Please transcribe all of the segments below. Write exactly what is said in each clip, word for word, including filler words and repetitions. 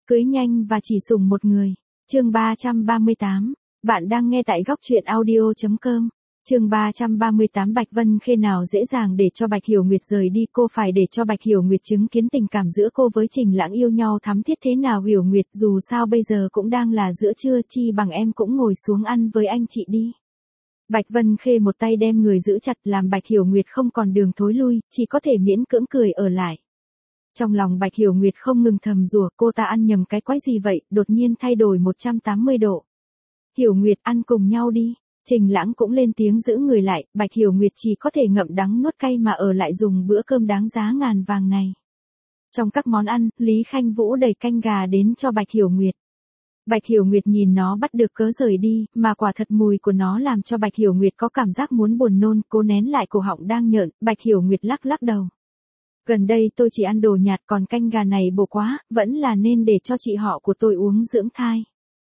Cưới nhanh và chỉ sủng một người. Chương ba trăm ba mươi tám. Bạn đang nghe tại góc truyện audio chấm com. Chương ba trăm ba mươi tám. Bạch Vân Khê nào dễ dàng để cho Bạch Hiểu Nguyệt rời đi, cô phải để cho Bạch Hiểu Nguyệt chứng kiến tình cảm giữa cô với Trình Lãng yêu nhau thắm thiết thế nào. Hiểu Nguyệt, dù sao bây giờ cũng đang là giữa trưa, chi bằng em cũng ngồi xuống ăn với anh chị đi. Bạch Vân Khê một tay đem người giữ chặt làm Bạch Hiểu Nguyệt không còn đường thối lui, chỉ có thể miễn cưỡng cười ở lại. Trong lòng Bạch Hiểu Nguyệt không ngừng thầm rủa, cô ta ăn nhầm cái quái gì vậy, đột nhiên thay đổi một trăm tám mươi độ. Hiểu Nguyệt, ăn cùng nhau đi. Trình Lãng cũng lên tiếng giữ người lại, Bạch Hiểu Nguyệt chỉ có thể ngậm đắng nuốt cay mà ở lại dùng bữa cơm đáng giá ngàn vàng này. Trong các món ăn, Lý Khanh Vũ đẩy canh gà đến cho Bạch Hiểu Nguyệt. Bạch Hiểu Nguyệt nhìn nó bắt được cớ rời đi, mà quả thật mùi của nó làm cho Bạch Hiểu Nguyệt có cảm giác muốn buồn nôn, cố nén lại cổ họng đang nhợn, Bạch Hiểu Nguyệt lắc lắc đầu. Gần đây tôi chỉ ăn đồ nhạt, còn canh gà này bổ quá, vẫn là nên để cho chị họ của tôi uống dưỡng thai.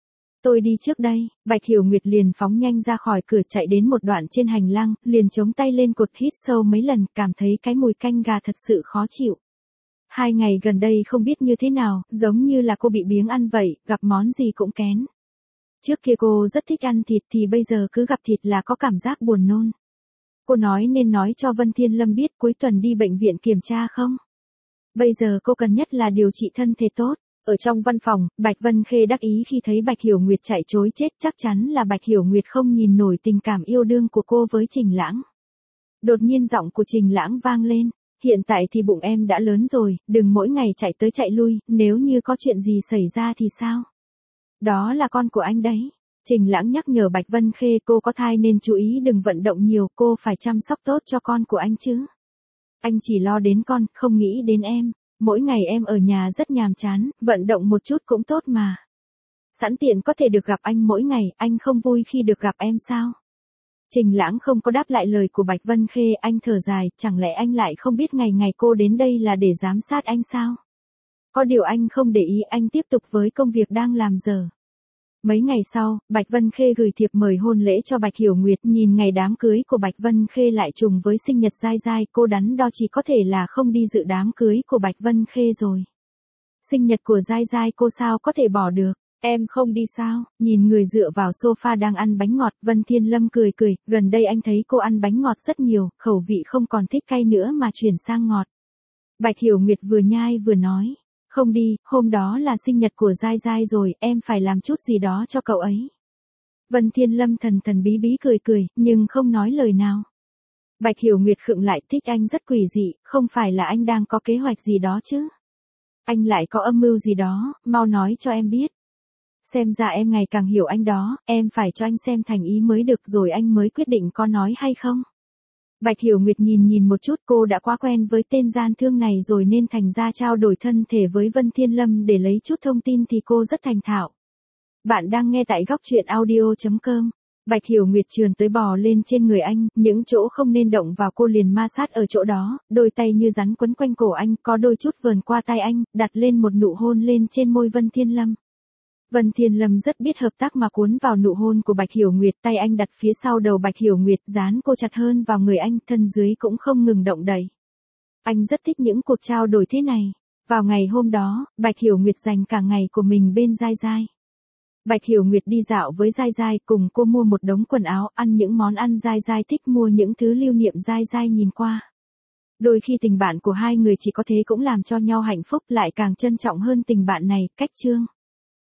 Tôi đi trước đây. Bạch Hiểu Nguyệt liền phóng nhanh ra khỏi cửa, chạy đến một đoạn trên hành lang, liền chống tay lên cột hít sâu mấy lần, cảm thấy cái mùi canh gà thật sự khó chịu. Hai ngày gần đây không biết như thế nào, giống như là cô bị biếng ăn vậy, gặp món gì cũng kén. Trước kia cô rất thích ăn thịt thì bây giờ cứ gặp thịt là có cảm giác buồn nôn. Cô nói nên nói cho Vân Thiên Lâm biết cuối tuần đi bệnh viện kiểm tra không? Bây giờ cô cần nhất là điều trị thân thể tốt. Ở trong văn phòng, Bạch Vân Khê đắc ý khi thấy Bạch Hiểu Nguyệt chạy trối chết, chắc chắn là Bạch Hiểu Nguyệt không nhìn nổi tình cảm yêu đương của cô với Trình Lãng. Đột nhiên giọng của Trình Lãng vang lên, hiện tại thì bụng em đã lớn rồi, đừng mỗi ngày chạy tới chạy lui, nếu như có chuyện gì xảy ra thì sao? Đó là con của anh đấy. Trình Lãng nhắc nhở Bạch Vân Khê cô có thai nên chú ý đừng vận động nhiều, cô phải chăm sóc tốt cho con của anh chứ. Anh chỉ lo đến con, không nghĩ đến em. Mỗi ngày em ở nhà rất nhàm chán, vận động một chút cũng tốt mà. Sẵn tiện có thể được gặp anh mỗi ngày, anh không vui khi được gặp em sao? Trình Lãng không có đáp lại lời của Bạch Vân Khê, anh thở dài, chẳng lẽ anh lại không biết ngày ngày cô đến đây là để giám sát anh sao? Có điều anh không để ý, anh tiếp tục với công việc đang làm giờ. Mấy ngày sau, Bạch Vân Khê gửi thiệp mời hôn lễ cho Bạch Hiểu Nguyệt, nhìn ngày đám cưới của Bạch Vân Khê lại trùng với sinh nhật Giai Giai, cô đắn đo chỉ có thể là không đi dự đám cưới của Bạch Vân Khê rồi. Sinh nhật của Giai Giai cô sao có thể bỏ được, em không đi sao? Nhìn người dựa vào sofa đang ăn bánh ngọt, Vân Thiên Lâm cười cười, gần đây anh thấy cô ăn bánh ngọt rất nhiều, khẩu vị không còn thích cay nữa mà chuyển sang ngọt. Bạch Hiểu Nguyệt vừa nhai vừa nói. Không đi, hôm đó là sinh nhật của Giai Giai rồi, em phải làm chút gì đó cho cậu ấy. Vân Thiên Lâm thần thần bí bí cười cười, nhưng không nói lời nào. Bạch Hiểu Nguyệt khựng lại, thích anh rất quỷ dị, không phải là anh đang có kế hoạch gì đó chứ? Anh lại có âm mưu gì đó, mau nói cho em biết. Xem ra em ngày càng hiểu anh đó, em phải cho anh xem thành ý mới được rồi anh mới quyết định có nói hay không. Bạch Hiểu Nguyệt nhìn nhìn một chút, cô đã quá quen với tên gian thương này rồi nên thành ra trao đổi thân thể với Vân Thiên Lâm để lấy chút thông tin thì cô rất thành thạo. Bạn đang nghe tại góc truyện audio chấm com. Bạch Hiểu Nguyệt trườn tới bò lên trên người anh, những chỗ không nên động vào cô liền ma sát ở chỗ đó, đôi tay như rắn quấn quanh cổ anh, có đôi chút vờn qua tai anh, đặt lên một nụ hôn lên trên môi Vân Thiên Lâm. Vân Thiên Lâm rất biết hợp tác mà cuốn vào nụ hôn của Bạch Hiểu Nguyệt, tay anh đặt phía sau đầu Bạch Hiểu Nguyệt, dán cô chặt hơn vào người anh, thân dưới cũng không ngừng động đậy. Anh rất thích những cuộc trao đổi thế này. Vào ngày hôm đó, Bạch Hiểu Nguyệt dành cả ngày của mình bên Giai Giai. Bạch Hiểu Nguyệt đi dạo với Giai Giai, cùng cô mua một đống quần áo, ăn những món ăn Giai Giai thích, mua những thứ lưu niệm Giai Giai nhìn qua. Đôi khi tình bạn của hai người chỉ có thế cũng làm cho nhau hạnh phúc, lại càng trân trọng hơn tình bạn này. Cách chương